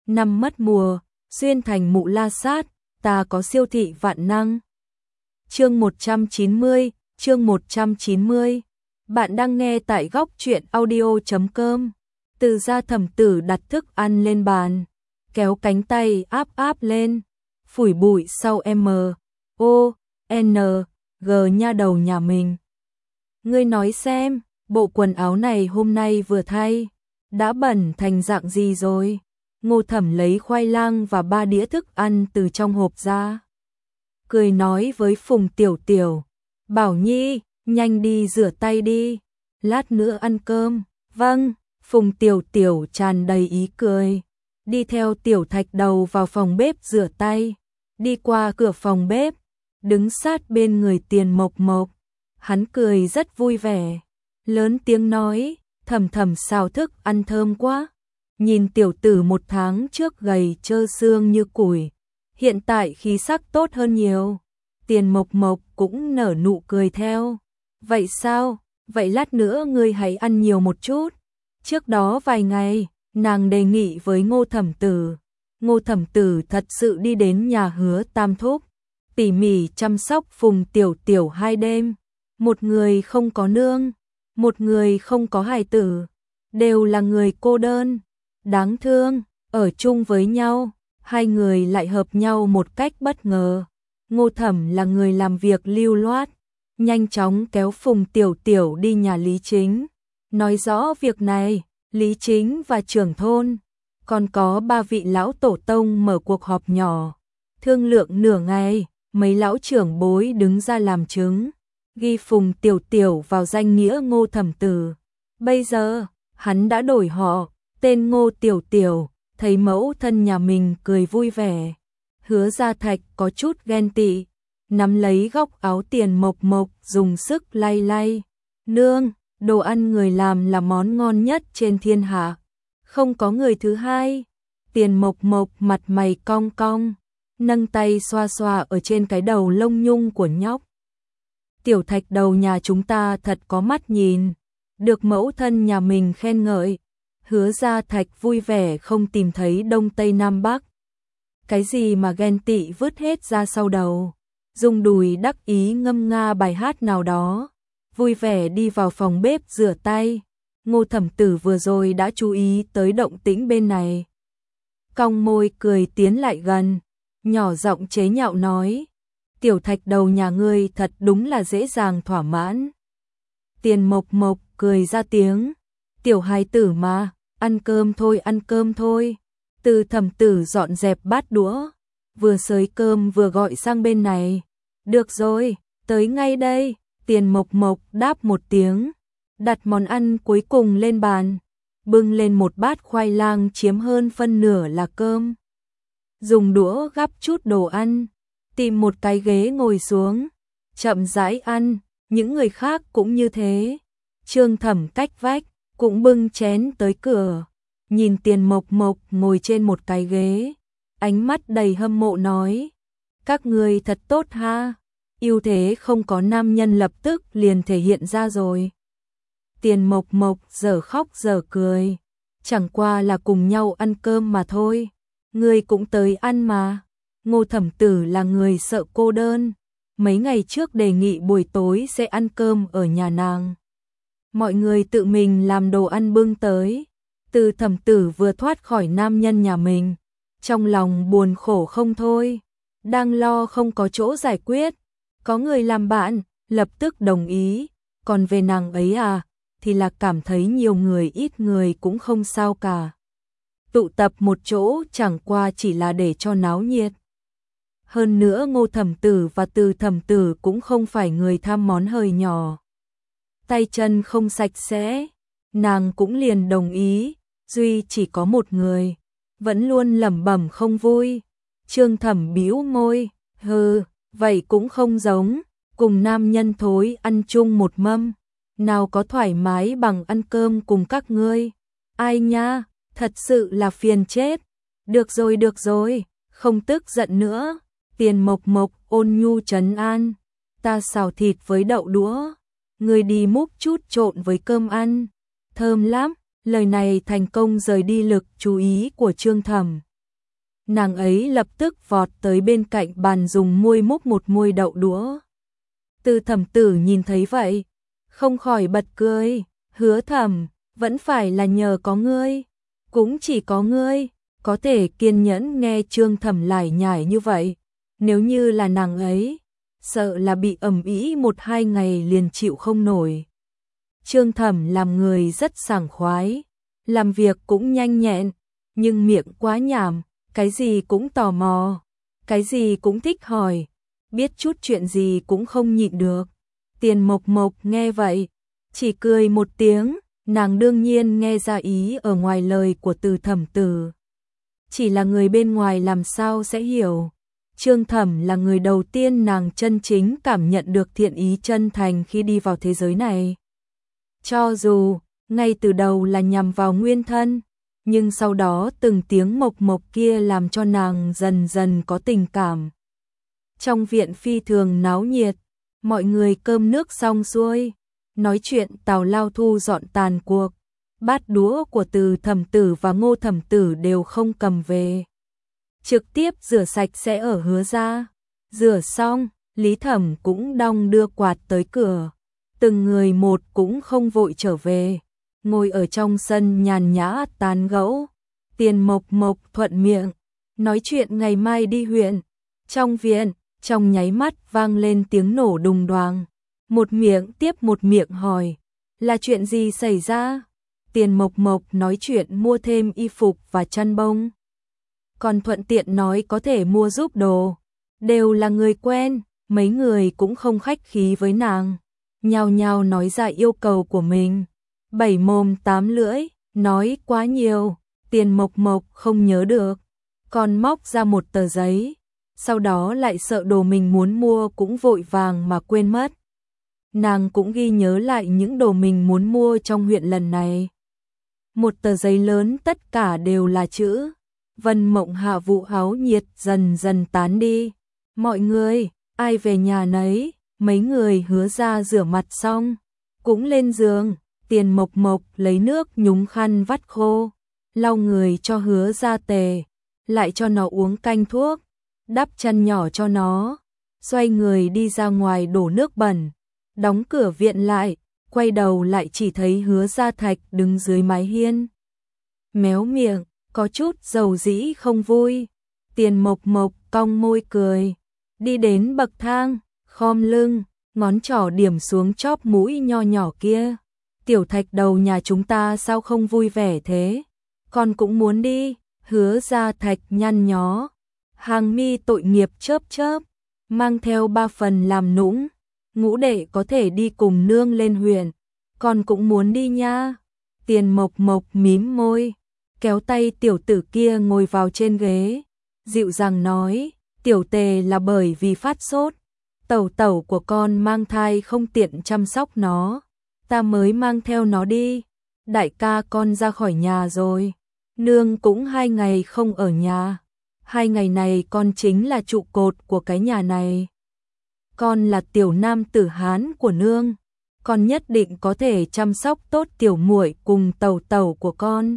năm mất mùa, xuyên thành Mụ La Sát, ta có siêu thị vạn năng. Chương 190, chương 190. Bạn đang nghe tại góc truyện audio.com. Từ gia Thẩm Tử đặt thức ăn lên bàn, kéo cánh tay áp lên, phủi bụi sau M.O.N.G nha đầu nhà mình. Ngươi nói xem, bộ quần áo này hôm nay vừa thay, đã bẩn thành dạng gì rồi? Ngô Thẩm lấy khoai lang và 3 đĩa thức ăn từ trong hộp ra. Cười nói với Phùng Tiểu Tiểu, Bảo Nhi, nhanh đi rửa tay đi, lát nữa ăn cơm. Vâng, Phùng Tiểu Tiểu tràn đầy ý cười, đi theo Tiểu Thạch Đầu vào phòng bếp rửa tay, đi qua cửa phòng bếp, đứng sát bên người Tiền Mộc Mộc. Hắn cười rất vui vẻ, lớn tiếng nói, Thẩm Thẩm xào thức ăn thơm quá. Nhìn tiểu tử 1 tháng trước gầy trơ xương như củi, hiện tại khí sắc tốt hơn nhiều. Tiền Mộc Mộc cũng nở nụ cười theo. Vậy sao? Vậy lát nữa ngươi hãy ăn nhiều một chút. Trước đó vài ngày, nàng đề nghị với Ngô Thẩm Tử. Ngô Thẩm Tử thật sự đi đến nhà Hứa Tam Thúc, tỉ mỉ chăm sóc Phùng Tiểu Tiểu 2 đêm. Một người không có nương, một người không có hài tử, đều là người cô đơn, đáng thương, ở chung với nhau, hai người lại hợp nhau một cách bất ngờ. Ngô Thẩm là người làm việc lưu loát, nhanh chóng kéo Phùng Tiểu Tiểu đi nhà Lý Chính, nói rõ việc này. Lý Chính và trưởng thôn, còn có 3 vị lão tổ tông mở cuộc họp nhỏ, thương lượng nửa ngày, mấy lão trưởng bối đứng ra làm chứng, ghi Phùng Tiểu Tiểu vào danh nghĩa Ngô Thẩm Tử. Bây giờ, hắn đã đổi họ, tên Ngô Tiểu Tiểu, thấy mẫu thân nhà mình cười vui vẻ. Hứa Gia Thạch có chút ghen tị, nắm lấy góc áo Tiền Mộc Mộc dùng sức lay lay. Nương, đồ ăn người làm là món ngon nhất trên thiên hạ, không có người thứ hai. Tiền Mộc Mộc mặt mày cong cong, nâng tay xoa xoa ở trên cái đầu lông nhung của nhóc. Tiểu Thạch Đầu nhà chúng ta thật có mắt nhìn, được mẫu thân nhà mình khen ngợi. Hứa Gia Thạch vui vẻ không tìm thấy Đông Tây Nam Bắc. Cái gì mà ghen tị vứt hết ra sau đầu, dùng đùi đắc ý ngâm nga bài hát nào đó, vui vẻ đi vào phòng bếp rửa tay. Ngô Thẩm Tử vừa rồi đã chú ý tới động tĩnh bên này, cong môi cười tiến lại gần, nhỏ giọng chế nhạo nói, Tiểu Thạch Đầu nhà ngươi thật đúng là dễ dàng thỏa mãn. Tiền Mộc Mộc cười ra tiếng, tiểu hài tử mà, ăn cơm thôi, ăn cơm thôi. Từ Thẩm Tử dọn dẹp bát đũa, vừa xới cơm vừa gọi sang bên này. Được rồi, tới ngay đây. Tiền Mộc Mộc đáp một tiếng, đặt món ăn cuối cùng lên bàn, bưng lên một bát khoai lang chiếm hơn phân nửa là cơm. Dùng đũa gắp chút đồ ăn, tìm một cái ghế ngồi xuống, chậm rãi ăn. Những người khác cũng như thế. Trương Thẩm cách vách cũng bưng chén tới cửa, nhìn Tiền Mộc Mộc ngồi trên một cái ghế, ánh mắt đầy hâm mộ nói, các ngươi thật tốt ha, ưu thế không có nam nhân lập tức liền thể hiện ra rồi. Tiền Mộc Mộc giờ khóc giờ cười, chẳng qua là cùng nhau ăn cơm mà thôi, ngươi cũng tới ăn mà. Ngô Thẩm Tử là người sợ cô đơn, mấy ngày trước đề nghị buổi tối sẽ ăn cơm ở nhà nàng. Mọi người tự mình làm đồ ăn bưng tới. Từ Thẩm Tử vừa thoát khỏi nam nhân nhà mình, trong lòng buồn khổ không thôi, đang lo không có chỗ giải quyết. Có người làm bạn, lập tức đồng ý, còn về nàng ấy thì là cảm thấy nhiều người ít người cũng không sao cả. Tụ tập một chỗ chẳng qua chỉ là để cho náo nhiệt. Hơn nữa Ngô Thẩm Tử và Từ Thẩm Tử cũng không phải người tham món hời nhỏ, tay chân không sạch sẽ, nàng cũng liền đồng ý. Duy chỉ có một người, vẫn luôn lẩm bẩm không vui. Trương Thẩm bĩu môi, hừ, vậy cũng không giống, cùng nam nhân thối ăn chung một mâm, nào có thoải mái bằng ăn cơm cùng các ngươi. Ai nha, thật sự là phiền chết. Được rồi, không tức giận nữa. Tiền Mộc Mộc ôn nhu trấn an, ta xào thịt với đậu đũa, ngươi đi múc chút trộn với cơm ăn, thơm lắm. Lời này thành công rời đi lực chú ý của Trương Thẩm. nàng ấy lập tức vọt tới bên cạnh bàn dùng môi múc một muôi đậu đũa. Từ Thẩm Tử nhìn thấy vậy, không khỏi bật cười, Hứa Thẩm, vẫn phải là nhờ có ngươi, cũng chỉ có ngươi có thể kiên nhẫn nghe Trương Thẩm lải nhải như vậy, nếu như là nàng ấy, sợ là bị ầm ĩ 1-2 ngày liền chịu không nổi. Trương Thẩm làm người rất sảng khoái, làm việc cũng nhanh nhẹn, nhưng miệng quá nhảm, cái gì cũng tò mò, cái gì cũng thích hỏi, biết chút chuyện gì cũng không nhịn được. Tiền Mộc Mộc nghe vậy, chỉ cười một tiếng, nàng đương nhiên nghe ra ý ở ngoài lời của Từ Thẩm Tử. Chỉ là người bên ngoài làm sao sẽ hiểu. Trương Thẩm là người đầu tiên nàng chân chính cảm nhận được thiện ý chân thành khi đi vào thế giới này. Cho dù, ngay từ đầu là nhằm vào nguyên thân, nhưng sau đó từng tiếng mộc mộc kia làm cho nàng dần dần có tình cảm. Trong viện phi thường náo nhiệt, mọi người cơm nước xong xuôi, nói chuyện tào lao thu dọn tàn cuộc, bát đũa của Từ Thẩm Tử và Ngô Thẩm Tử đều không cầm về. Trực tiếp rửa sạch sẽ ở Hứa gia. Rửa xong, Lý Thẩm cũng đong đưa quạt tới cửa. Từng người một cũng không vội trở về, ngồi ở trong sân nhàn nhã tán gẫu. Tiền Mộc Mộc thuận miệng, nói chuyện ngày mai đi huyện. Trong viện, trong nháy mắt vang lên tiếng nổ đùng đoàng. Một miệng tiếp một miệng hỏi, là chuyện gì xảy ra? Tiền Mộc Mộc nói chuyện mua thêm y phục và chăn bông. Còn thuận tiện nói có thể mua giúp đồ. Đều là người quen, mấy người cũng không khách khí với nàng. Nhao nhao nói ra yêu cầu của mình. 7 mồm 8 lưỡi, nói quá nhiều, Tiền Mộc Mộc không nhớ được. Còn móc ra một tờ giấy, sau đó lại sợ đồ mình muốn mua cũng vội vàng mà quên mất. Nàng cũng ghi nhớ lại những đồ mình muốn mua trong huyện lần này. Một tờ giấy lớn tất cả đều là chữ. Vân Mộng Hạ vụ háo nhiệt dần dần tán đi. Mọi người, ai về nhà nấy, mấy người Hứa ra rửa mặt xong, cũng lên giường. Tiền Mộc Mộc lấy nước nhúng khăn vắt khô, lau người cho Hứa ra tề, lại cho nó uống canh thuốc, đắp chăn nhỏ cho nó, xoay người đi ra ngoài đổ nước bẩn, đóng cửa viện lại, quay đầu lại chỉ thấy Hứa Gia Thạch đứng dưới mái hiên. Méo miệng, có chút dầu dĩ không vui. Tiền Mộc Mộc cong môi cười, đi đến bậc thang, khom lưng, ngón trỏ điểm xuống chóp mũi nho nhỏ kia. Tiểu Thạch đầu nhà chúng ta sao không vui vẻ thế? Con cũng muốn đi. Hứa Gia Thạch nhăn nhó, hàng mi tội nghiệp chớp chớp, mang theo 3 phần làm nũng. Ngũ đệ có thể đi cùng nương lên huyện, con cũng muốn đi nha. Tiền Mộc Mộc mím môi, kéo tay tiểu tử kia ngồi vào trên ghế, dịu dàng nói, tiểu Tề là bởi vì phát sốt, tẩu tẩu của con mang thai không tiện chăm sóc nó, ta mới mang theo nó đi. Đại ca con ra khỏi nhà rồi, nương cũng 2 ngày không ở nhà, 2 ngày này con chính là trụ cột của cái nhà này. Con là tiểu nam tử Hán của nương, con nhất định có thể chăm sóc tốt tiểu muội cùng tẩu tẩu của con.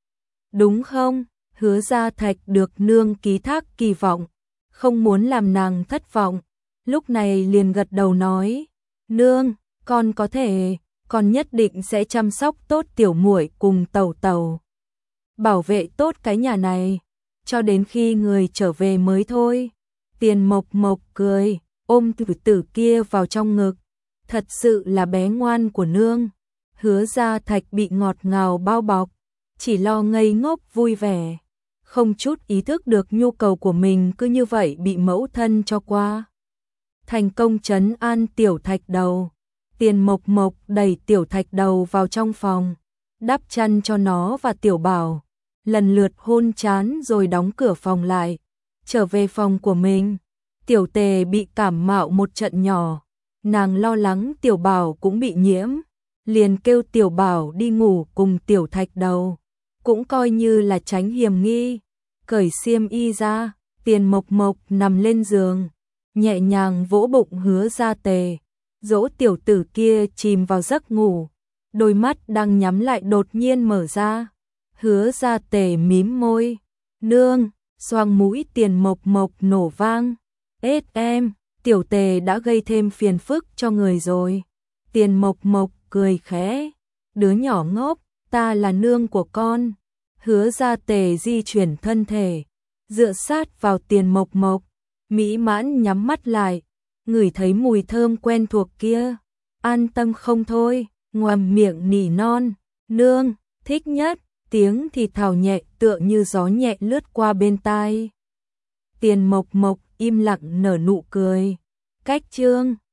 Đúng không? Hứa Gia Thạch được nương ký thác kỳ vọng, không muốn làm nàng thất vọng, lúc này liền gật đầu nói, nương, con có thể, con nhất định sẽ chăm sóc tốt tiểu muội cùng tẩu tẩu, bảo vệ tốt cái nhà này, cho đến khi người trở về mới thôi. Tiền Mộc Mộc cười, ôm tử tử kia vào trong ngực, thật sự là bé ngoan của nương. Hứa Gia Thạch bị ngọt ngào bao bọc, chỉ lo ngây ngốc vui vẻ, không chút ý thức được nhu cầu của mình cứ như vậy bị mẫu thân cho qua. Thành công trấn an tiểu Thạch đầu, Tiền Mộc Mộc đẩy tiểu Thạch đầu vào trong phòng, đắp chăn cho nó và tiểu Bảo, lần lượt hôn trán rồi đóng cửa phòng lại, trở về phòng của mình. Tiểu Tề bị cảm mạo một trận nhỏ, nàng lo lắng tiểu Bảo cũng bị nhiễm, liền kêu tiểu Bảo đi ngủ cùng tiểu Thạch đầu, cũng coi như là tránh hiểm nghi. Cởi xiêm y ra, Tiền Mộc Mộc nằm lên giường, nhẹ nhàng vỗ bụng Hứa Gia Tề, dỗ tiểu tử kia chìm vào giấc ngủ, đôi mắt đang nhắm lại đột nhiên mở ra. Hứa Gia Tề mím môi, nương, Xoang mũi Tiền Mộc Mộc nổ vang. Ết em, tiểu tề đã gây thêm phiền phức cho người rồi. Tiền Mộc Mộc cười khẽ. Đứa nhỏ ngốc, ta là nương của con. Hứa Ra Tề di chuyển thân thể, dựa sát vào Tiền Mộc Mộc, mỹ mãn nhắm mắt lại, ngửi thấy mùi thơm quen thuộc kia, an tâm không thôi, ngoàm miệng nỉ non, nương, thích nhất, tiếng thì thào nhẹ tựa như gió nhẹ lướt qua bên tai. Tiền Mộc Mộc im lặng nở nụ cười. Cách chương